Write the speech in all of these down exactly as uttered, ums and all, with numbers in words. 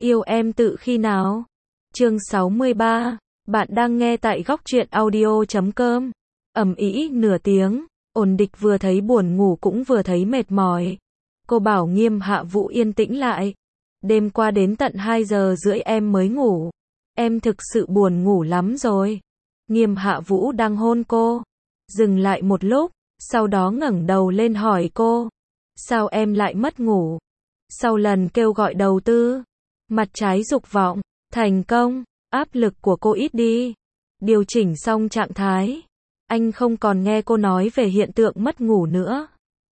Yêu em tự khi nào? Chương sáu mươi ba. Bạn đang nghe tại góc truyện audio chấm com. Ầm ĩ nửa tiếng, Ôn Địch vừa thấy buồn ngủ cũng vừa thấy mệt mỏi. Cô bảo Nghiêm Hạ Vũ yên tĩnh lại. Đêm qua đến tận hai giờ rưỡi em mới ngủ. Em thực sự buồn ngủ lắm rồi. Nghiêm Hạ Vũ đang hôn cô. Dừng lại một lúc, sau đó ngẩng đầu lên hỏi cô. Sao em lại mất ngủ? Sau lần kêu gọi đầu tư, mặt trái dục vọng, thành công, áp lực của cô ít đi. Điều chỉnh xong trạng thái. Anh không còn nghe cô nói về hiện tượng mất ngủ nữa.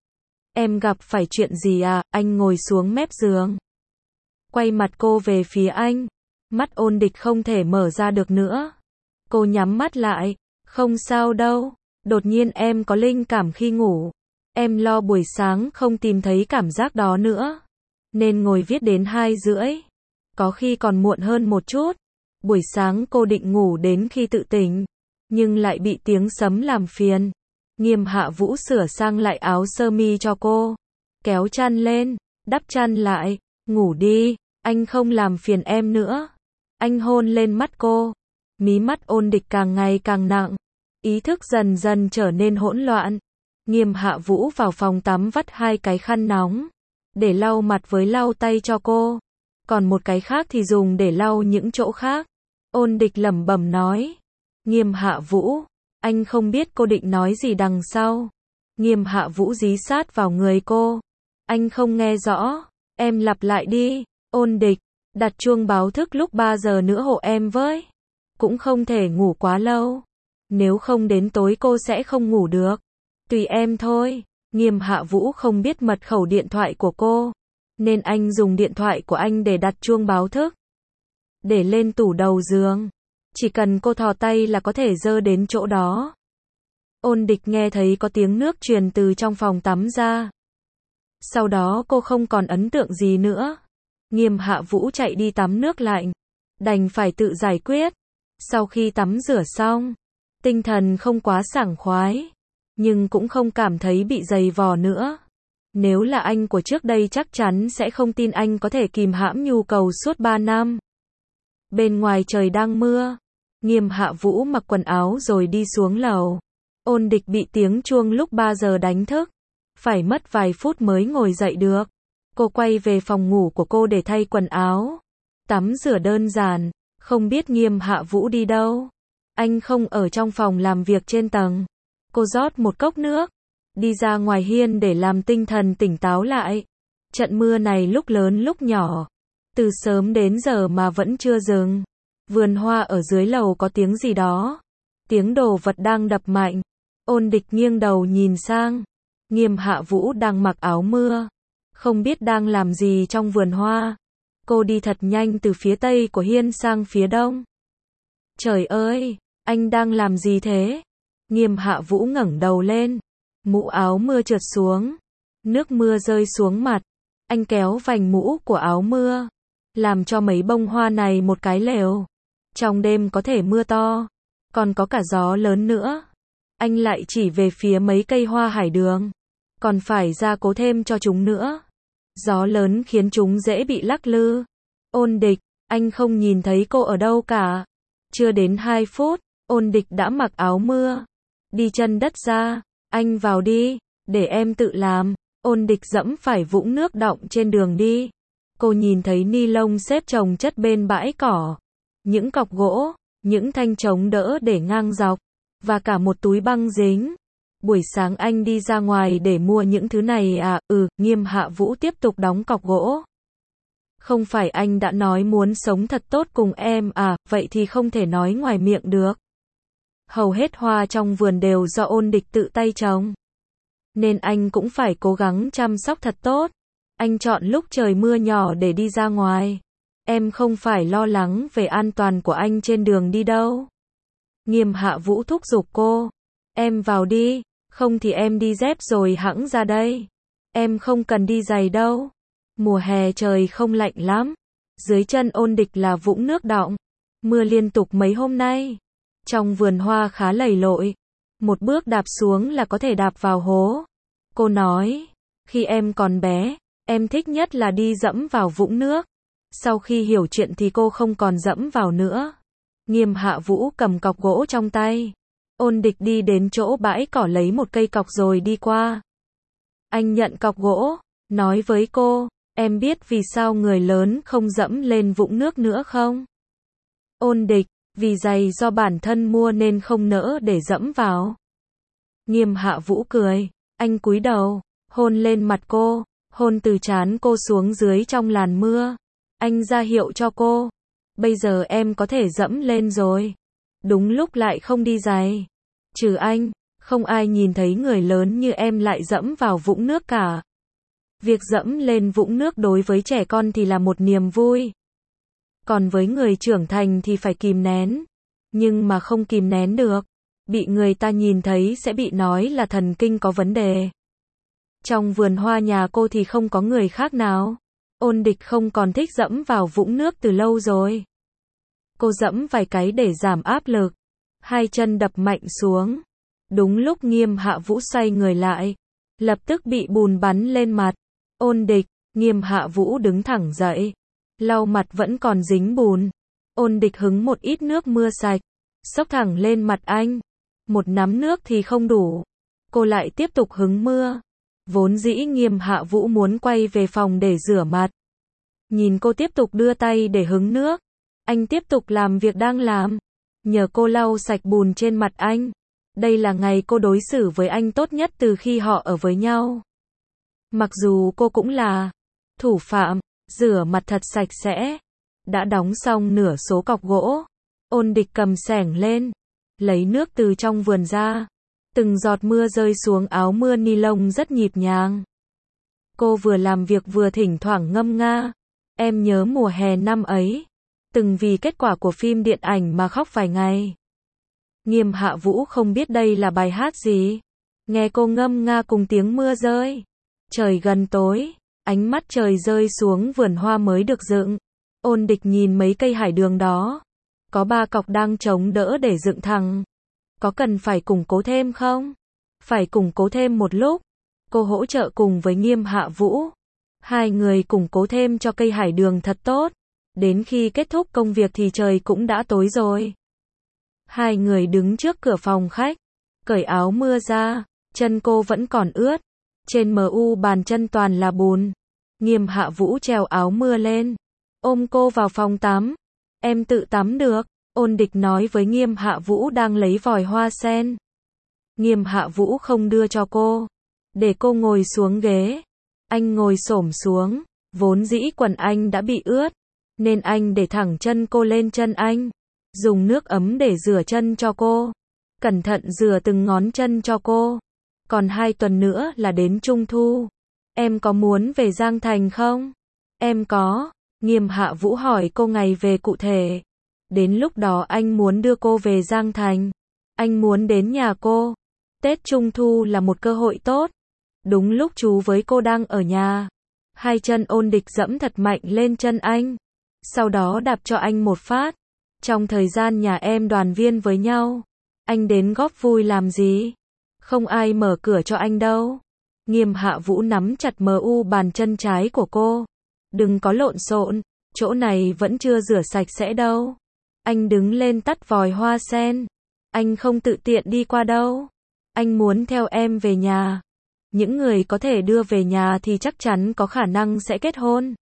Em gặp phải chuyện gì à? Anh ngồi xuống mép giường. Quay mặt cô về phía anh. Mắt Ôn Địch không thể mở ra được nữa. Cô nhắm mắt lại. Không sao đâu. Đột nhiên em có linh cảm khi ngủ. Em lo buổi sáng không tìm thấy cảm giác đó nữa. Nên ngồi viết đến hai rưỡi. Có khi còn muộn hơn một chút. Buổi sáng cô định ngủ đến khi tự tỉnh. Nhưng lại bị tiếng sấm làm phiền. Nghiêm Hạ Vũ sửa sang lại áo sơ mi cho cô. Kéo chăn lên. Đắp chăn lại. Ngủ đi. Anh không làm phiền em nữa. Anh hôn lên mắt cô. Mí mắt Ôn Địch càng ngày càng nặng. Ý thức dần dần trở nên hỗn loạn. Nghiêm Hạ Vũ vào phòng tắm vắt hai cái khăn nóng. Để lau mặt với lau tay cho cô. Còn một cái khác thì dùng để lau những chỗ khác. Ôn Địch lẩm bẩm nói. Nghiêm Hạ Vũ. Anh không biết cô định nói gì đằng sau. Nghiêm Hạ Vũ dí sát vào người cô. Anh không nghe rõ. Em lặp lại đi. Ôn Địch. Đặt chuông báo thức lúc ba giờ nữa hộ em với. Cũng không thể ngủ quá lâu. Nếu không đến tối cô sẽ không ngủ được. Tùy em thôi. Nghiêm Hạ Vũ không biết mật khẩu điện thoại của cô. Nên anh dùng điện thoại của anh để đặt chuông báo thức. Để lên tủ đầu giường. Chỉ cần cô thò tay là có thể giơ đến chỗ đó. Ôn Địch nghe thấy có tiếng nước truyền từ trong phòng tắm ra. Sau đó cô không còn ấn tượng gì nữa. Nghiêm Hạ Vũ chạy đi tắm nước lạnh. Đành phải tự giải quyết. Sau khi tắm rửa xong, tinh thần không quá sảng khoái. Nhưng cũng không cảm thấy bị dày vò nữa. Nếu là anh của trước đây chắc chắn sẽ không tin anh có thể kìm hãm nhu cầu suốt ba năm. Bên ngoài trời đang mưa. Nghiêm Hạ Vũ mặc quần áo rồi đi xuống lầu. Ôn Địch bị tiếng chuông lúc ba giờ đánh thức. Phải mất vài phút mới ngồi dậy được. Cô quay về phòng ngủ của cô để thay quần áo. Tắm rửa đơn giản. Không biết Nghiêm Hạ Vũ đi đâu. Anh không ở trong phòng làm việc trên tầng. Cô rót một cốc nước. Đi ra ngoài hiên để làm tinh thần tỉnh táo lại. Trận mưa này lúc lớn lúc nhỏ. Từ sớm đến giờ mà vẫn chưa dừng. Vườn hoa ở dưới lầu có tiếng gì đó. Tiếng đồ vật đang đập mạnh. Ôn Địch nghiêng đầu nhìn sang. Nghiêm Hạ Vũ đang mặc áo mưa. Không biết đang làm gì trong vườn hoa. Cô đi thật nhanh từ phía tây của hiên sang phía đông. Trời ơi, anh đang làm gì thế? Nghiêm Hạ Vũ ngẩng đầu lên. Mũ áo mưa trượt xuống. Nước mưa rơi xuống mặt. Anh kéo vành mũ của áo mưa. Làm cho mấy bông hoa này một cái lều. Trong đêm có thể mưa to. Còn có cả gió lớn nữa. Anh lại chỉ về phía mấy cây hoa hải đường. Còn phải gia cố thêm cho chúng nữa. Gió lớn khiến chúng dễ bị lắc lư. Ôn Địch, anh không nhìn thấy cô ở đâu cả. Chưa đến hai phút, Ôn Địch đã mặc áo mưa. Đi chân đất ra. Anh vào đi, để em tự làm. Ôn Địch dẫm phải vũng nước đọng trên đường đi. Cô nhìn thấy ni lông xếp chồng chất bên bãi cỏ. Những cọc gỗ, những thanh chống đỡ để ngang dọc. Và cả một túi băng dính. Buổi sáng anh đi ra ngoài để mua những thứ này à? Ừ, Nghiêm Hạ Vũ tiếp tục đóng cọc gỗ. Không phải anh đã nói muốn sống thật tốt cùng em à? Vậy thì không thể nói ngoài miệng được. Hầu hết hoa trong vườn đều do Ôn Địch tự tay trồng. Nên anh cũng phải cố gắng chăm sóc thật tốt. Anh chọn lúc trời mưa nhỏ để đi ra ngoài. Em không phải lo lắng về an toàn của anh trên đường đi đâu. Nghiêm Hạ Vũ thúc giục cô. Em vào đi, không thì em đi dép rồi hẵng ra đây. Em không cần đi giày đâu. Mùa hè trời không lạnh lắm. Dưới chân Ôn Địch là vũng nước đọng. Mưa liên tục mấy hôm nay. Trong vườn hoa khá lầy lội. Một bước đạp xuống là có thể đạp vào hố. Cô nói, khi em còn bé, em thích nhất là đi dẫm vào vũng nước. Sau khi hiểu chuyện thì cô không còn dẫm vào nữa. Nghiêm Hạ Vũ cầm cọc gỗ trong tay. Ôn Địch đi đến chỗ bãi cỏ lấy một cây cọc rồi đi qua. Anh nhận cọc gỗ, nói với cô, em biết vì sao người lớn không dẫm lên vũng nước nữa không? Ôn Địch, vì giày do bản thân mua nên không nỡ để dẫm vào. Nghiêm Hạ Vũ cười, anh cúi đầu, hôn lên mặt cô, hôn từ trán cô xuống dưới trong làn mưa. Anh ra hiệu cho cô, bây giờ em có thể dẫm lên rồi. Đúng lúc lại không đi giày. Trừ anh, không ai nhìn thấy người lớn như em lại dẫm vào vũng nước cả. Việc dẫm lên vũng nước đối với trẻ con thì là một niềm vui. Còn với người trưởng thành thì phải kìm nén. Nhưng mà không kìm nén được. Bị người ta nhìn thấy sẽ bị nói là thần kinh có vấn đề. Trong vườn hoa nhà cô thì không có người khác nào. Ôn Địch không còn thích dẫm vào vũng nước từ lâu rồi. Cô dẫm vài cái để giảm áp lực. Hai chân đập mạnh xuống. Đúng lúc Nghiêm Hạ Vũ xoay người lại. Lập tức bị bùn bắn lên mặt. Ôn Địch, Nghiêm Hạ Vũ đứng thẳng dậy. Lau mặt vẫn còn dính bùn. Ôn Địch hứng một ít nước mưa sạch. Xốc thẳng lên mặt anh. Một nắm nước thì không đủ. Cô lại tiếp tục hứng mưa. Vốn dĩ Nghiêm Hạ Vũ muốn quay về phòng để rửa mặt. Nhìn cô tiếp tục đưa tay để hứng nước. Anh tiếp tục làm việc đang làm. Nhờ cô lau sạch bùn trên mặt anh. Đây là ngày cô đối xử với anh tốt nhất từ khi họ ở với nhau. Mặc dù cô cũng là thủ phạm, rửa mặt thật sạch sẽ. Đã đóng xong nửa số cọc gỗ. Ôn Địch cầm xẻng lên. Lấy nước từ trong vườn ra. Từng giọt mưa rơi xuống áo mưa ni lông rất nhịp nhàng. Cô vừa làm việc vừa thỉnh thoảng ngâm nga. Em nhớ mùa hè năm ấy. Từng vì kết quả của phim điện ảnh mà khóc vài ngày. Nghiêm Hạ Vũ không biết đây là bài hát gì. Nghe cô ngâm nga cùng tiếng mưa rơi. Trời gần tối. Ánh mắt trời rơi xuống vườn hoa mới được dựng. Ôn Địch nhìn mấy cây hải đường đó. Có ba cọc đang chống đỡ để dựng thẳng. Có cần phải củng cố thêm không? Phải củng cố thêm một lúc. Cô hỗ trợ cùng với Nghiêm Hạ Vũ. Hai người củng cố thêm cho cây hải đường thật tốt. Đến khi kết thúc công việc thì trời cũng đã tối rồi. Hai người đứng trước cửa phòng khách. Cởi áo mưa ra. Chân cô vẫn còn ướt. Trên mu bàn chân toàn là bùn. Nghiêm Hạ Vũ treo áo mưa lên. Ôm cô vào phòng tắm. Em tự tắm được. Ôn Địch nói với Nghiêm Hạ Vũ đang lấy vòi hoa sen. Nghiêm Hạ Vũ không đưa cho cô. Để cô ngồi xuống ghế. Anh ngồi xổm xuống. Vốn dĩ quần anh đã bị ướt. Nên anh để thẳng chân cô lên chân anh. Dùng nước ấm để rửa chân cho cô. Cẩn thận rửa từng ngón chân cho cô. Còn hai tuần nữa là đến Trung Thu. Em có muốn về Giang Thành không? Em có. Nghiêm Hạ Vũ hỏi cô ngày về cụ thể. Đến lúc đó anh muốn đưa cô về Giang Thành. Anh muốn đến nhà cô. Tết Trung Thu là một cơ hội tốt. Đúng lúc chú với cô đang ở nhà. Hai chân Ôn Địch dẫm thật mạnh lên chân anh. Sau đó đạp cho anh một phát. Trong thời gian nhà em đoàn viên với nhau. Anh đến góp vui làm gì? Không ai mở cửa cho anh đâu. Nghiêm Hạ Vũ nắm chặt mu bàn chân trái của cô. Đừng có lộn xộn. Chỗ này vẫn chưa rửa sạch sẽ đâu. Anh đứng lên tắt vòi hoa sen. Anh không tự tiện đi qua đâu. Anh muốn theo em về nhà. Những người có thể đưa về nhà thì chắc chắn có khả năng sẽ kết hôn.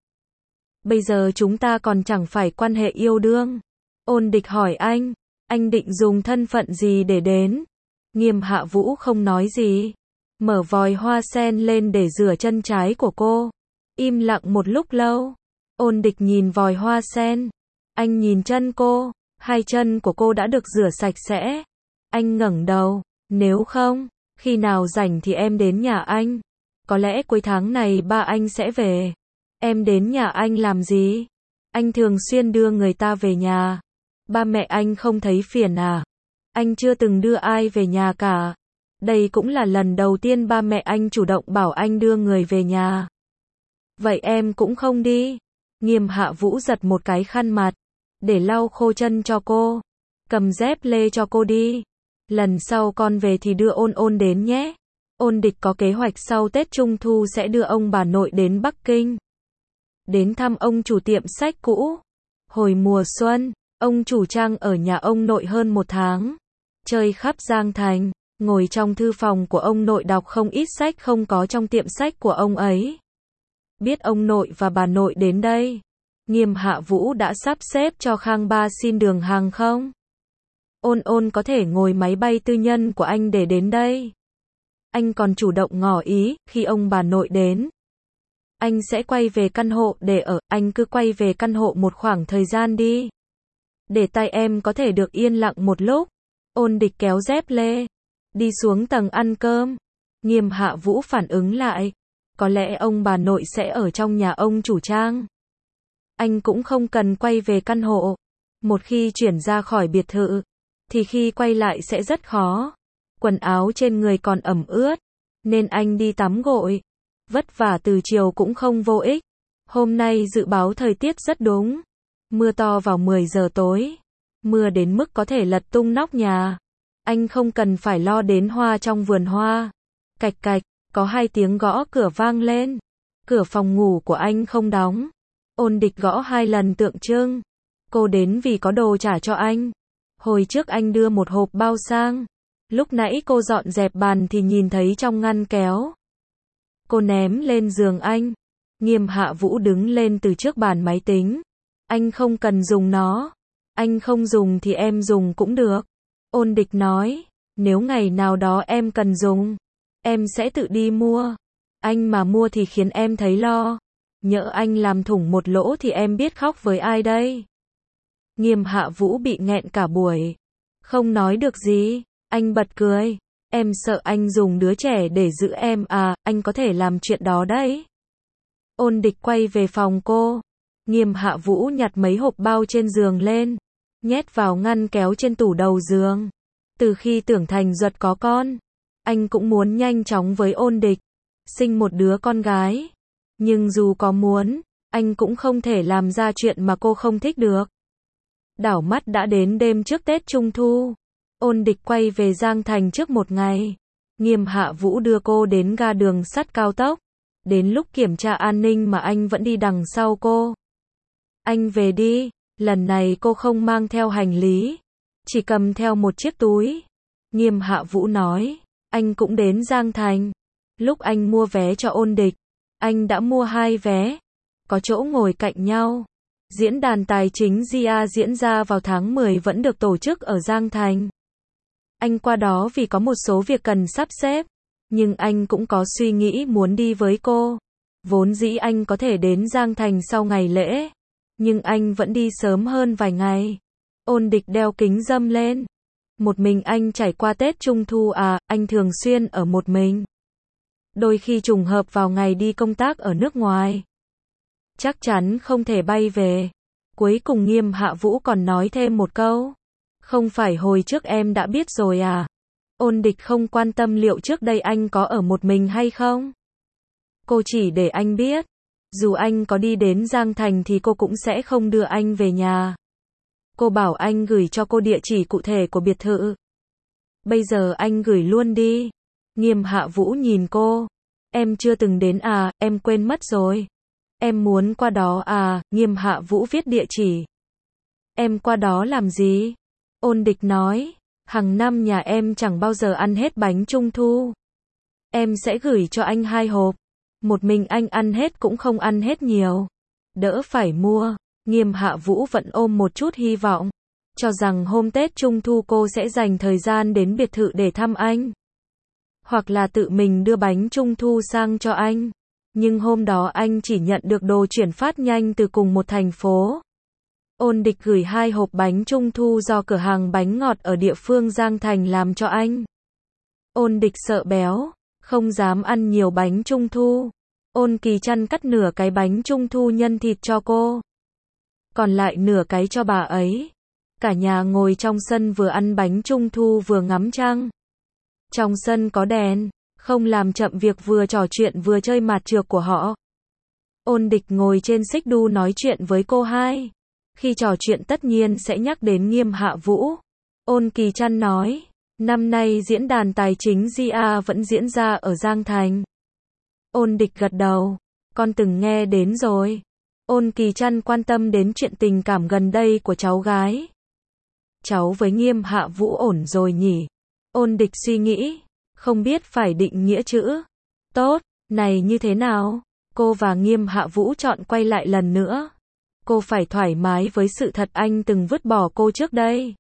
Bây giờ chúng ta còn chẳng phải quan hệ yêu đương. Ôn Địch hỏi anh. Anh định dùng thân phận gì để đến? Nghiêm Hạ Vũ không nói gì. Mở vòi hoa sen lên để rửa chân trái của cô. Im lặng một lúc lâu. Ôn Địch nhìn vòi hoa sen. Anh nhìn chân cô. Hai chân của cô đã được rửa sạch sẽ. Anh ngẩng đầu. Nếu không, khi nào rảnh thì em đến nhà anh. Có lẽ cuối tháng này ba anh sẽ về. Em đến nhà anh làm gì? Anh thường xuyên đưa người ta về nhà. Ba mẹ anh không thấy phiền à? Anh chưa từng đưa ai về nhà cả. Đây cũng là lần đầu tiên ba mẹ anh chủ động bảo anh đưa người về nhà. Vậy em cũng không đi. Nghiêm Hạ Vũ giật một cái khăn mặt. Để lau khô chân cho cô. Cầm dép lê cho cô đi. Lần sau con về thì đưa Ôn Ôn đến nhé. Ôn Địch có kế hoạch sau Tết Trung Thu sẽ đưa ông bà nội đến Bắc Kinh. đến thăm ông chủ tiệm sách cũ. Hồi mùa xuân, ông chủ Trang ở nhà ông nội hơn một tháng, chơi khắp Giang Thành, ngồi trong thư phòng của ông nội đọc không ít sách không có trong tiệm sách của ông ấy. Biết ông nội và bà nội đến đây, Nghiêm Hạ Vũ đã sắp xếp cho Khang Ba xin đường hàng không. Ôn Ôn có thể ngồi máy bay tư nhân của anh để đến đây. Anh còn chủ động ngỏ ý, khi ông bà nội đến, anh sẽ quay về căn hộ để ở, anh cứ quay về căn hộ một khoảng thời gian đi. Để tay em có thể được yên lặng một lúc. Ôn Địch kéo dép lê, đi xuống tầng ăn cơm. Nghiêm Hạ Vũ phản ứng lại, có lẽ ông bà nội sẽ ở trong nhà ông chủ Trang. Anh cũng không cần quay về căn hộ. Một khi chuyển ra khỏi biệt thự, thì khi quay lại sẽ rất khó. Quần áo trên người còn ẩm ướt, nên anh đi tắm gội. Vất vả từ chiều cũng không vô ích. Hôm nay dự báo thời tiết rất đúng. Mưa to vào mười giờ tối. Mưa đến mức có thể lật tung nóc nhà. Anh không cần phải lo đến hoa trong vườn hoa. Cạch cạch, có hai tiếng gõ cửa vang lên. Cửa phòng ngủ của anh không đóng. Ôn Địch gõ hai lần tượng trưng. Cô đến vì có đồ trả cho anh. Hồi trước anh đưa một hộp bao sang. Lúc nãy cô dọn dẹp bàn thì nhìn thấy trong ngăn kéo. Cô ném lên giường anh. Nghiêm Hạ Vũ đứng lên từ trước bàn máy tính. Anh không cần dùng nó. Anh không dùng thì em dùng cũng được. Ôn Địch nói, nếu ngày nào đó em cần dùng, em sẽ tự đi mua. Anh mà mua thì khiến em thấy lo. Nhỡ anh làm thủng một lỗ thì em biết khóc với ai đây. Nghiêm Hạ Vũ bị nghẹn cả buổi. Không nói được gì. Anh bật cười. Em sợ anh dùng đứa trẻ để giữ em à, anh có thể làm chuyện đó đấy. Ôn Địch quay về phòng cô. Nghiêm Hạ Vũ nhặt mấy hộp bao trên giường lên, nhét vào ngăn kéo trên tủ đầu giường. Từ khi Tưởng Thành Duật có con, anh cũng muốn nhanh chóng với Ôn Địch, sinh một đứa con gái. Nhưng dù có muốn, anh cũng không thể làm ra chuyện mà cô không thích được. Đảo mắt đã đến đêm trước Tết Trung Thu. Ôn Địch quay về Giang Thành trước một ngày. Nghiêm Hạ Vũ đưa cô đến ga đường sắt cao tốc. Đến lúc kiểm tra an ninh mà anh vẫn đi đằng sau cô. Anh về đi, lần này cô không mang theo hành lý, chỉ cầm theo một chiếc túi. Nghiêm Hạ Vũ nói, anh cũng đến Giang Thành. Lúc anh mua vé cho Ôn Địch, anh đã mua hai vé, có chỗ ngồi cạnh nhau. Diễn đàn tài chính giê a diễn ra vào tháng mười vẫn được tổ chức ở Giang Thành. Anh qua đó vì có một số việc cần sắp xếp, nhưng anh cũng có suy nghĩ muốn đi với cô. Vốn dĩ anh có thể đến Giang Thành sau ngày lễ, nhưng anh vẫn đi sớm hơn vài ngày. Ôn Địch đeo kính râm lên. Một mình anh trải qua Tết Trung Thu à, anh thường xuyên ở một mình. Đôi khi trùng hợp vào ngày đi công tác ở nước ngoài. Chắc chắn không thể bay về. Cuối cùng Nghiêm Hạ Vũ còn nói thêm một câu. Không phải hồi trước em đã biết rồi à? Ôn Địch không quan tâm liệu trước đây anh có ở một mình hay không. Cô chỉ để anh biết. Dù anh có đi đến Giang Thành thì cô cũng sẽ không đưa anh về nhà. Cô bảo anh gửi cho cô địa chỉ cụ thể của biệt thự. Bây giờ anh gửi luôn đi. Nghiêm Hạ Vũ nhìn cô. Em chưa từng đến à, em quên mất rồi. Em muốn qua đó à, Nghiêm Hạ Vũ viết địa chỉ. Em qua đó làm gì? Ôn Địch nói, hàng năm nhà em chẳng bao giờ ăn hết bánh Trung Thu. Em sẽ gửi cho anh hai hộp. Một mình anh ăn hết cũng không ăn hết nhiều. Đỡ phải mua. Nghiêm Hạ Vũ vẫn ôm một chút hy vọng. Cho rằng hôm Tết Trung Thu cô sẽ dành thời gian đến biệt thự để thăm anh. Hoặc là tự mình đưa bánh Trung Thu sang cho anh. Nhưng hôm đó anh chỉ nhận được đồ chuyển phát nhanh từ cùng một thành phố. Ôn Địch gửi hai hộp bánh Trung Thu do cửa hàng bánh ngọt ở địa phương Giang Thành làm cho anh. Ôn Địch sợ béo, không dám ăn nhiều bánh Trung Thu. Ôn Kỳ Trăn cắt nửa cái bánh Trung Thu nhân thịt cho cô. Còn lại nửa cái cho bà ấy. Cả nhà ngồi trong sân vừa ăn bánh Trung Thu vừa ngắm trăng. Trong sân có đèn, không làm chậm việc vừa trò chuyện vừa chơi mạt trược của họ. Ôn Địch ngồi trên xích đu nói chuyện với cô hai. Khi trò chuyện tất nhiên sẽ nhắc đến Nghiêm Hạ Vũ. Ôn Kỳ Trăn nói, năm nay diễn đàn tài chính giê a vẫn diễn ra ở Giang Thành. Ôn Địch gật đầu, con từng nghe đến rồi. Ôn Kỳ Trăn quan tâm đến chuyện tình cảm gần đây của cháu gái. Cháu với Nghiêm Hạ Vũ ổn rồi nhỉ? Ôn Địch suy nghĩ, không biết phải định nghĩa chữ tốt này như thế nào. Cô và Nghiêm Hạ Vũ chọn quay lại lần nữa. Cô phải thoải mái với sự thật anh từng vứt bỏ cô trước đây.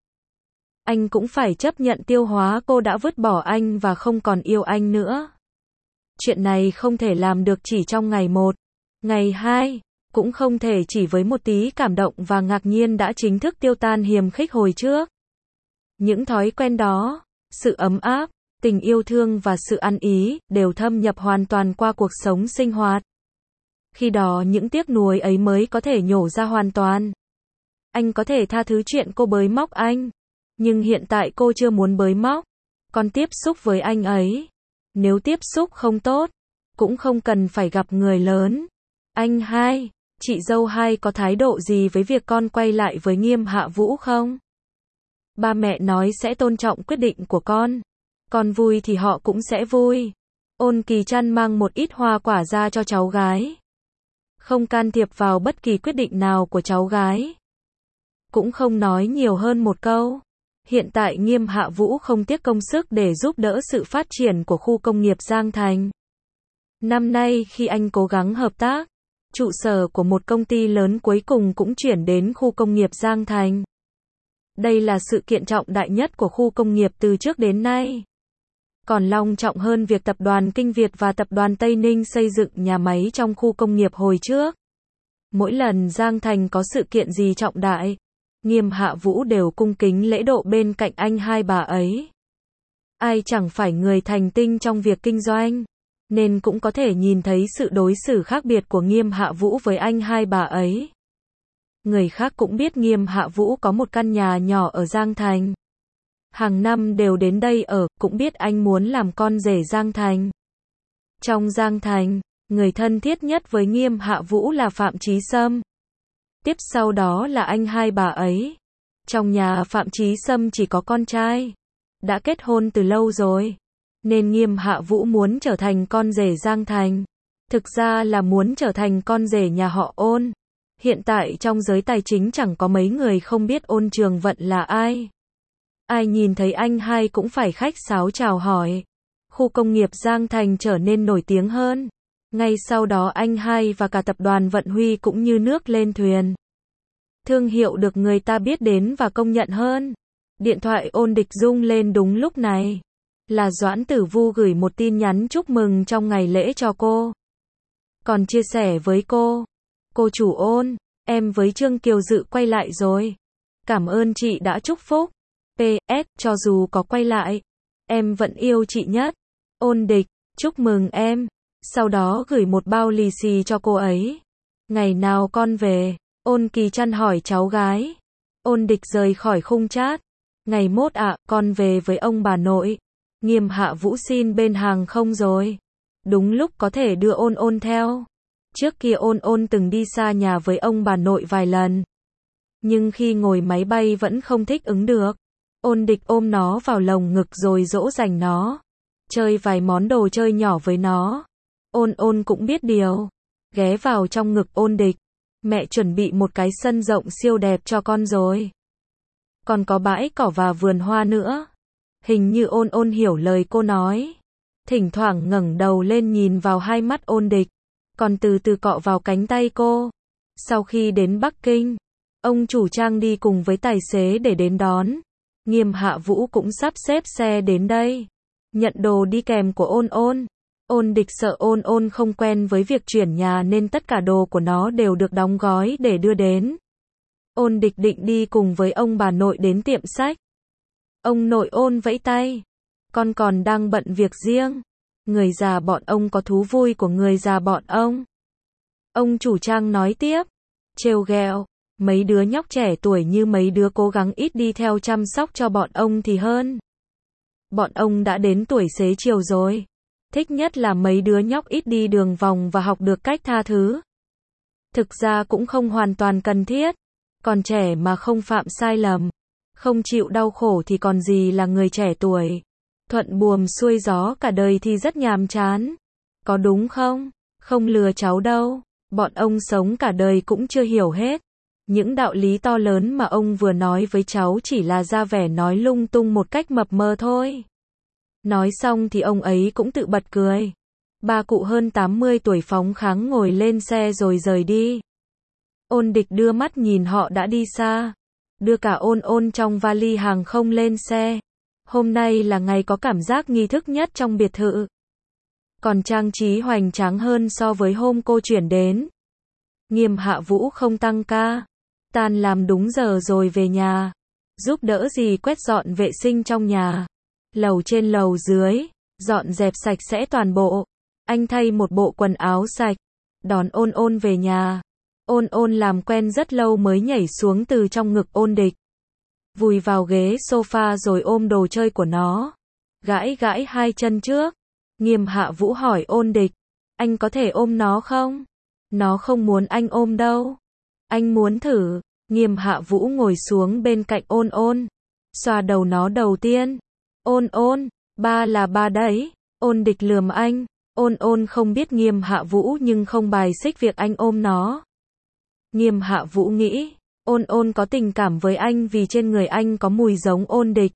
Anh cũng phải chấp nhận tiêu hóa cô đã vứt bỏ anh và không còn yêu anh nữa. Chuyện này không thể làm được chỉ trong ngày một, ngày hai, cũng không thể chỉ với một tí cảm động và ngạc nhiên đã chính thức tiêu tan hiềm khích hồi trước. Những thói quen đó, sự ấm áp, tình yêu thương và sự ăn ý, đều thâm nhập hoàn toàn qua cuộc sống sinh hoạt. Khi đó những tiếc nuối ấy mới có thể nhổ ra hoàn toàn. Anh có thể tha thứ chuyện cô bới móc anh. Nhưng hiện tại cô chưa muốn bới móc. Còn tiếp xúc với anh ấy. Nếu tiếp xúc không tốt, cũng không cần phải gặp người lớn. Anh hai, chị dâu hai có thái độ gì với việc con quay lại với Nghiêm Hạ Vũ không? Ba mẹ nói sẽ tôn trọng quyết định của con. Con vui thì họ cũng sẽ vui. Ôn Kỳ Trăn mang một ít hoa quả ra cho cháu gái. Không can thiệp vào bất kỳ quyết định nào của cháu gái. Cũng không nói nhiều hơn một câu. Hiện tại Nghiêm Hạ Vũ không tiếc công sức để giúp đỡ sự phát triển của khu công nghiệp Giang Thành. Năm nay khi anh cố gắng hợp tác, trụ sở của một công ty lớn cuối cùng cũng chuyển đến khu công nghiệp Giang Thành. Đây là sự kiện trọng đại nhất của khu công nghiệp từ trước đến nay. Còn long trọng hơn việc tập đoàn Kinh Việt và tập đoàn Tây Ninh xây dựng nhà máy trong khu công nghiệp hồi trước. Mỗi lần Giang Thành có sự kiện gì trọng đại, Nghiêm Hạ Vũ đều cung kính lễ độ bên cạnh anh hai bà ấy. Ai chẳng phải người thành tinh trong việc kinh doanh, nên cũng có thể nhìn thấy sự đối xử khác biệt của Nghiêm Hạ Vũ với anh hai bà ấy. Người khác cũng biết Nghiêm Hạ Vũ có một căn nhà nhỏ ở Giang Thành. Hàng năm đều đến đây ở, cũng biết anh muốn làm con rể Giang Thành. Trong Giang Thành, người thân thiết nhất với Nghiêm Hạ Vũ là Phạm Chí Sâm. Tiếp sau đó là anh hai bà ấy. Trong nhà Phạm Chí Sâm chỉ có con trai. Đã kết hôn từ lâu rồi. Nên Nghiêm Hạ Vũ muốn trở thành con rể Giang Thành. Thực ra là muốn trở thành con rể nhà họ Ôn. Hiện tại trong giới tài chính chẳng có mấy người không biết Ôn Trường Vận là ai. Ai nhìn thấy anh hai cũng phải khách sáo chào hỏi. Khu công nghiệp Giang Thành trở nên nổi tiếng hơn. Ngay sau đó anh hai và cả tập đoàn Vận Huy cũng như nước lên thuyền. Thương hiệu được người ta biết đến và công nhận hơn. Điện thoại Ôn Địch rung lên đúng lúc này. Là Doãn Tử Vu gửi một tin nhắn chúc mừng trong ngày lễ cho cô. Còn chia sẻ với cô. Cô chủ Ôn, em với Trương Kiều Dự quay lại rồi. Cảm ơn chị đã chúc phúc. pê ét, cho dù có quay lại, em vẫn yêu chị nhất. Ôn Địch, chúc mừng em. Sau đó gửi một bao lì xì cho cô ấy. Ngày nào con về? Ôn Kỳ Trăn hỏi cháu gái. Ôn Địch rời khỏi khung chat. Ngày mốt ạ, à, con về với ông bà nội. Nghiêm Hạ Vũ xin bên hàng không rồi. Đúng lúc có thể đưa Ôn Ôn theo. Trước kia Ôn Ôn từng đi xa nhà với ông bà nội vài lần. Nhưng khi ngồi máy bay vẫn không thích ứng được. Ôn Địch ôm nó vào lồng ngực rồi dỗ dành nó. Chơi vài món đồ chơi nhỏ với nó. Ôn Ôn cũng biết điều. Ghé vào trong ngực Ôn Địch. Mẹ chuẩn bị một cái sân rộng siêu đẹp cho con rồi. Còn có bãi cỏ và vườn hoa nữa. Hình như Ôn Ôn hiểu lời cô nói. Thỉnh thoảng ngẩng đầu lên nhìn vào hai mắt Ôn Địch. Còn từ từ cọ vào cánh tay cô. Sau khi đến Bắc Kinh, ông chủ Trang đi cùng với tài xế để đến đón. Nghiêm Hạ Vũ cũng sắp xếp xe đến đây. Nhận đồ đi kèm của Ôn Ôn. Ôn Địch sợ Ôn Ôn không quen với việc chuyển nhà nên tất cả đồ của nó đều được đóng gói để đưa đến. Ôn Địch định đi cùng với ông bà nội đến tiệm sách. Ông nội Ôn vẫy tay. Con còn đang bận việc riêng. Người già bọn ông có thú vui của người già bọn ông. Ông chủ Trang nói tiếp. Trêu ghẹo. Mấy đứa nhóc trẻ tuổi như mấy đứa cố gắng ít đi theo chăm sóc cho bọn ông thì hơn. Bọn ông đã đến tuổi xế chiều rồi. Thích nhất là mấy đứa nhóc ít đi đường vòng và học được cách tha thứ. Thực ra cũng không hoàn toàn cần thiết. Còn trẻ mà không phạm sai lầm, không chịu đau khổ thì còn gì là người trẻ tuổi. Thuận buồm xuôi gió cả đời thì rất nhàm chán. Có đúng không? Không lừa cháu đâu. Bọn ông sống cả đời cũng chưa hiểu hết. Những đạo lý to lớn mà ông vừa nói với cháu chỉ là ra vẻ nói lung tung một cách mập mờ thôi. Nói xong thì ông ấy cũng tự bật cười. Ba cụ hơn tám mươi tuổi phóng kháng ngồi lên xe rồi rời đi. Ôn Địch đưa mắt nhìn họ đã đi xa. Đưa cả Ôn Ôn trong vali hàng không lên xe. Hôm nay là ngày có cảm giác nghi thức nhất trong biệt thự. Còn trang trí hoành tráng hơn so với hôm cô chuyển đến. Nghiêm Hạ Vũ không tăng ca. Tan làm đúng giờ rồi về nhà. Giúp đỡ dì quét dọn vệ sinh trong nhà. Lầu trên lầu dưới. Dọn dẹp sạch sẽ toàn bộ. Anh thay một bộ quần áo sạch. Đón Ôn Ôn về nhà. Ôn Ôn làm quen rất lâu mới nhảy xuống từ trong ngực Ôn Địch. Vùi vào ghế sofa rồi ôm đồ chơi của nó. Gãi gãi hai chân trước. Nghiêm Hạ Vũ hỏi Ôn Địch. Anh có thể ôm nó không? Nó không muốn anh ôm đâu. Anh muốn thử. Nghiêm Hạ Vũ ngồi xuống bên cạnh Ôn Ôn. Xoa đầu nó đầu tiên. Ôn Ôn, ba là ba đấy. Ôn Địch lườm anh. Ôn Ôn không biết Nghiêm Hạ Vũ nhưng không bài xích việc anh ôm nó. Nghiêm Hạ Vũ nghĩ. Ôn Ôn có tình cảm với anh vì trên người anh có mùi giống Ôn Địch.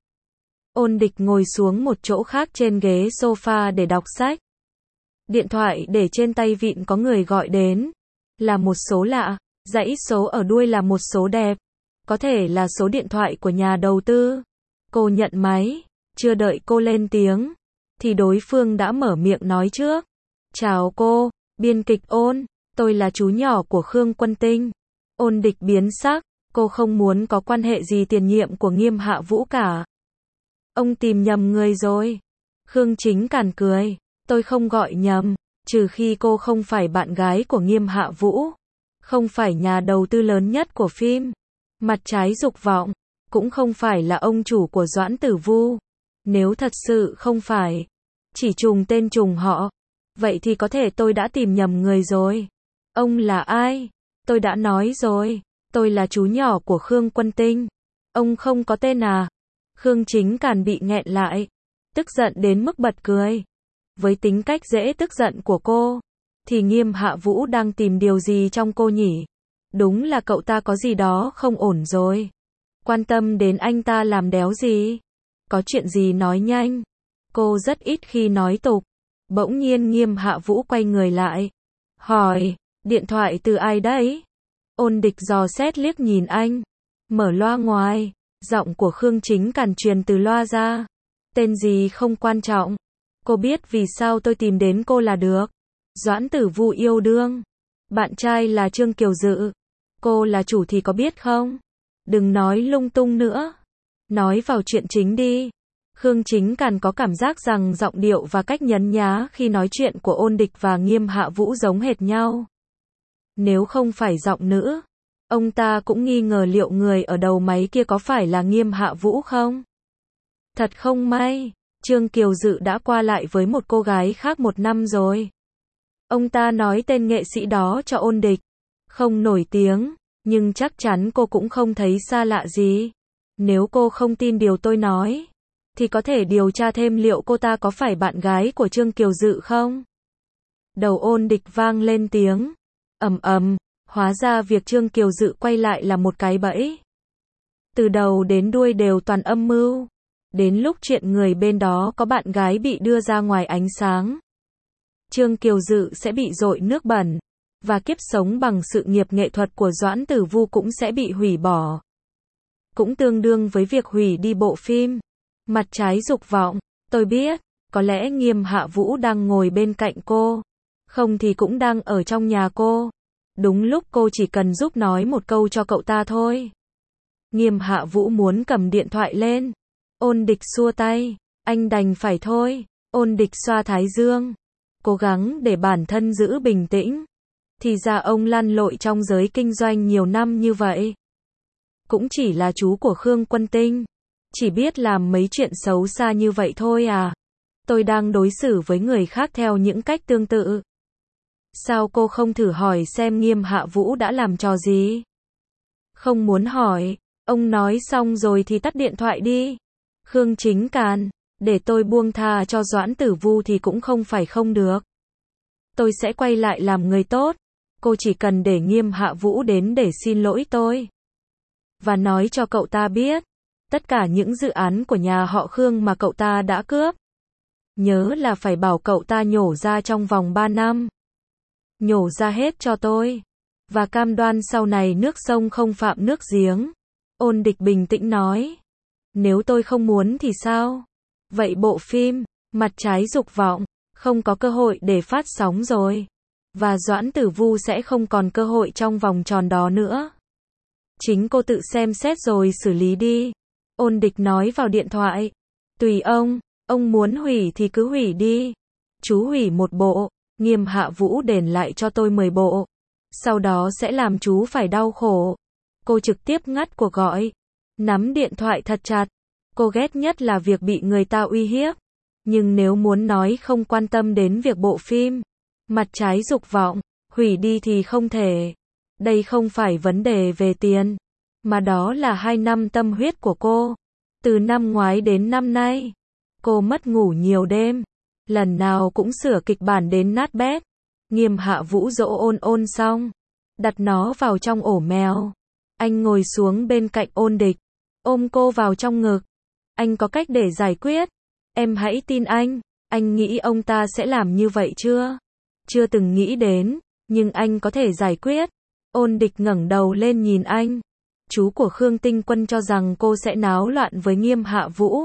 Ôn Địch ngồi xuống một chỗ khác trên ghế sofa để đọc sách. Điện thoại để trên tay vịn có người gọi đến. Là một số lạ. Dãy số ở đuôi là một số đẹp. Có thể là số điện thoại của nhà đầu tư. Cô nhận máy. Chưa đợi cô lên tiếng. Thì đối phương đã mở miệng nói trước. Chào cô, biên kịch Ôn. Tôi là chú nhỏ của Khương Quân Tinh. Ôn Địch biến sắc. Cô không muốn có quan hệ gì tiền nhiệm của Nghiêm Hạ Vũ cả. Ông tìm nhầm người rồi. Khương Chính Càn cười. Tôi không gọi nhầm. Trừ khi cô không phải bạn gái của Nghiêm Hạ Vũ. Không phải nhà đầu tư lớn nhất của phim. Mặt trái dục vọng. Cũng không phải là ông chủ của Doãn Tử Vu. Nếu thật sự không phải. Chỉ trùng tên trùng họ. Vậy thì có thể tôi đã tìm nhầm người rồi. Ông là ai? Tôi đã nói rồi. Tôi là chú nhỏ của Khương Quân Tinh. Ông không có tên à? Khương Chính Càn bị nghẹn lại. Tức giận đến mức bật cười. Với tính cách dễ tức giận của cô. Thì Nghiêm Hạ Vũ đang tìm điều gì trong cô nhỉ? Đúng là cậu ta có gì đó không ổn rồi. Quan tâm đến anh ta làm đéo gì? Có chuyện gì nói nhanh. Cô rất ít khi nói tục. Bỗng nhiên Nghiêm Hạ Vũ quay người lại. Hỏi, điện thoại từ ai đấy? Ôn Địch dò xét liếc nhìn anh. Mở loa ngoài. Giọng của Khương Chính Càn truyền từ loa ra. Tên gì không quan trọng. Cô biết vì sao tôi tìm đến cô là được. Doãn Tử Vu yêu đương. Bạn trai là Trương Kiều Dự. Cô là chủ thì có biết không? Đừng nói lung tung nữa. Nói vào chuyện chính đi. Khương Chính Càn có cảm giác rằng giọng điệu và cách nhấn nhá khi nói chuyện của Ôn Địch và Nghiêm Hạ Vũ giống hệt nhau. Nếu không phải giọng nữ, ông ta cũng nghi ngờ liệu người ở đầu máy kia có phải là Nghiêm Hạ Vũ không? Thật không may, Trương Kiều Dự đã qua lại với một cô gái khác một năm rồi. Ông ta nói tên nghệ sĩ đó cho Ôn Địch. Không nổi tiếng, nhưng chắc chắn cô cũng không thấy xa lạ gì. Nếu cô không tin điều tôi nói, thì có thể điều tra thêm liệu cô ta có phải bạn gái của Trương Kiều Dự không? Đầu Ôn Địch vang lên tiếng. Ầm ầm, hóa ra việc Trương Kiều Dự quay lại là một cái bẫy. Từ đầu đến đuôi đều toàn âm mưu. Đến lúc chuyện người bên đó có bạn gái bị đưa ra ngoài ánh sáng, Trương Kiều Dự sẽ bị dội nước bẩn. Và kiếp sống bằng sự nghiệp nghệ thuật của Doãn Tử Vu cũng sẽ bị hủy bỏ. Cũng tương đương với việc hủy đi bộ phim Mặt trái dục vọng. Tôi biết, có lẽ Nghiêm Hạ Vũ đang ngồi bên cạnh cô. Không thì cũng đang ở trong nhà cô. Đúng lúc cô chỉ cần giúp nói một câu cho cậu ta thôi. Nghiêm Hạ Vũ muốn cầm điện thoại lên. Ôn Địch xua tay. Anh đành phải thôi. Ôn Địch xoa thái dương. Cố gắng để bản thân giữ bình tĩnh. Thì ra ông lăn lội trong giới kinh doanh nhiều năm như vậy. Cũng chỉ là chú của Khương Quân Tinh. Chỉ biết làm mấy chuyện xấu xa như vậy thôi à. Tôi đang đối xử với người khác theo những cách tương tự. Sao cô không thử hỏi xem Nghiêm Hạ Vũ đã làm trò gì? Không muốn hỏi. Ông nói xong rồi thì tắt điện thoại đi. Khương Chính Càn, để tôi buông tha cho Doãn Tử Vu thì cũng không phải không được. Tôi sẽ quay lại làm người tốt. cô chỉ cần để Nghiêm Hạ Vũ đến để xin lỗi tôi. Và nói cho cậu ta biết, tất cả những dự án của nhà họ Khương mà cậu ta đã cướp. Nhớ là phải bảo cậu ta nhổ ra trong vòng ba năm. Nhổ ra hết cho tôi. Và cam đoan sau này nước sông không phạm nước giếng. Ôn Địch bình tĩnh nói. Nếu tôi không muốn thì sao? Vậy bộ phim, Mặt trái dục vọng, không có cơ hội để phát sóng rồi. Và Doãn Tử Vu sẽ không còn cơ hội trong vòng tròn đó nữa. Chính cô tự xem xét rồi xử lý đi. Ôn Địch nói vào điện thoại. Tùy ông, ông muốn hủy thì cứ hủy đi. Chú hủy một bộ, Nghiêm Hạ Vũ đền lại cho tôi mười bộ. Sau đó sẽ làm chú phải đau khổ. Cô trực tiếp ngắt cuộc gọi. Nắm điện thoại thật chặt. Cô ghét nhất là việc bị người ta uy hiếp. Nhưng nếu muốn nói không quan tâm đến việc bộ phim Mặt trái dục vọng, hủy đi thì không thể. Đây không phải vấn đề về tiền, mà đó là hai năm tâm huyết của cô. Từ năm ngoái đến năm nay, cô mất ngủ nhiều đêm. Lần nào cũng sửa kịch bản đến nát bét. Nghiêm Hạ Vũ dỗ Ôn Ôn xong, đặt nó vào trong ổ mèo. Anh ngồi xuống bên cạnh Ôn Địch, ôm cô vào trong ngực. Anh có cách để giải quyết. Em hãy tin anh. Anh nghĩ ông ta sẽ làm như vậy chưa? Chưa từng nghĩ đến, nhưng anh có thể giải quyết. Ôn Địch ngẩng đầu lên nhìn anh. Chú của Khương Tinh Quân cho rằng cô sẽ náo loạn với Nghiêm Hạ Vũ.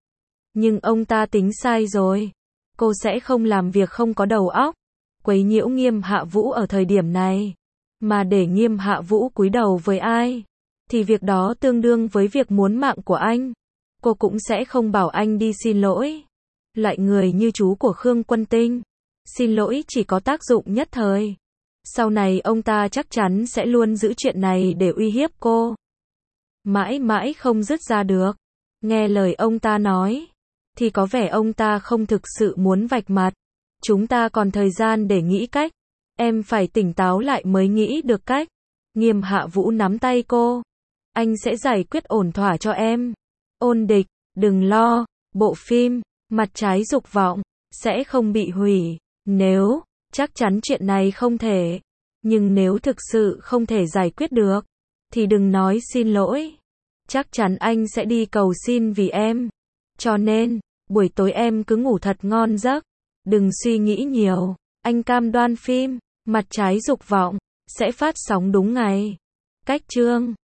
Nhưng ông ta tính sai rồi. Cô sẽ không làm việc không có đầu óc, quấy nhiễu Nghiêm Hạ Vũ ở thời điểm này. Mà để Nghiêm Hạ Vũ cúi đầu với ai, thì việc đó tương đương với việc muốn mạng của anh. Cô cũng sẽ không bảo anh đi xin lỗi. Loại người như chú của Khương Quân Tinh, xin lỗi chỉ có tác dụng nhất thời. Sau này ông ta chắc chắn sẽ luôn giữ chuyện này để uy hiếp cô. Mãi mãi không dứt ra được. Nghe lời ông ta nói, thì có vẻ ông ta không thực sự muốn vạch mặt. Chúng ta còn thời gian để nghĩ cách. Em phải tỉnh táo lại mới nghĩ được cách. Nghiêm Hạ Vũ nắm tay cô. Anh sẽ giải quyết ổn thỏa cho em. Ôn Địch, đừng lo, bộ phim Mặt trái dục vọng sẽ không bị hủy. Nếu, chắc chắn chuyện này không thể. Nhưng nếu thực sự không thể giải quyết được, thì đừng nói xin lỗi. Chắc chắn anh sẽ đi cầu xin vì em. Cho nên, buổi tối em cứ ngủ thật ngon giấc. Đừng suy nghĩ nhiều. Anh cam đoan phim Mặt trái dục vọng sẽ phát sóng đúng ngày. Cách chương